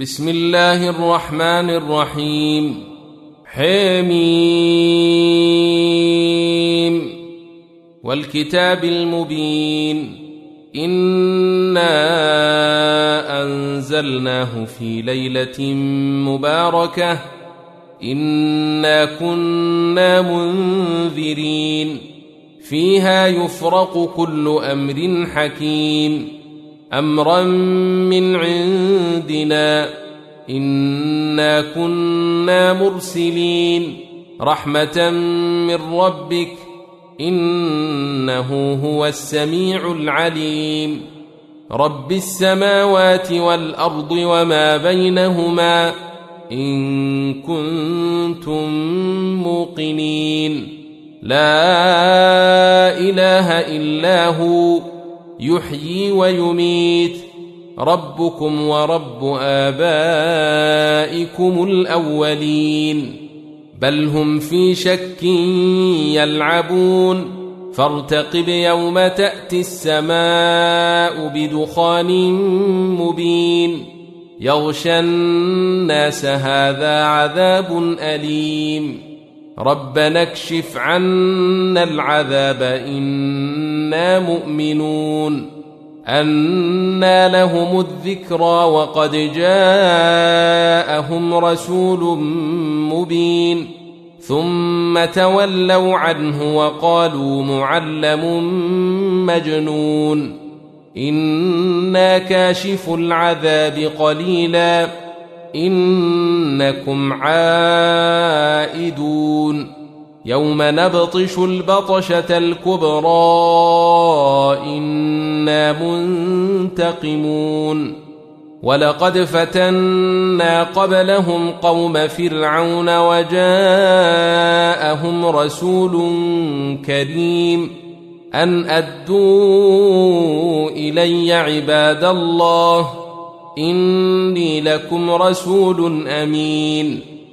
بسم الله الرحمن الرحيم. حميم والكتاب المبين. إنا أنزلناه في ليلة مباركة إنا كنا منذرين فيها يفرق كل أمر حكيم أمرا من عندنا إنا كنا مرسلين رحمة من ربك إنه هو السميع العليم. رب السماوات والأرض وما بينهما إن كنتم موقنين. لا إله إلا هو يحيي ويميت ربكم ورب آبائكم الأولين بل هم في شك يلعبون فارتقب يوم تأتي السماء بدخان مبين يغشى الناس هذا عذاب أليم ربنا اكشف عنا العذاب إنا مؤمنون. أنى لهم الذكرى وقد جاءهم رسول مبين ثم تولوا عنه وقالوا معلم مجنون. إنا كاشف العذاب قليلا إنكم عائدون يوم نبطش البطشة الكبرى إنا منتقمون. ولقد فتنا قبلهم قوم فرعون وجاءهم رسول كريم أن أدوا إلي عباد الله إني لكم رسول أمين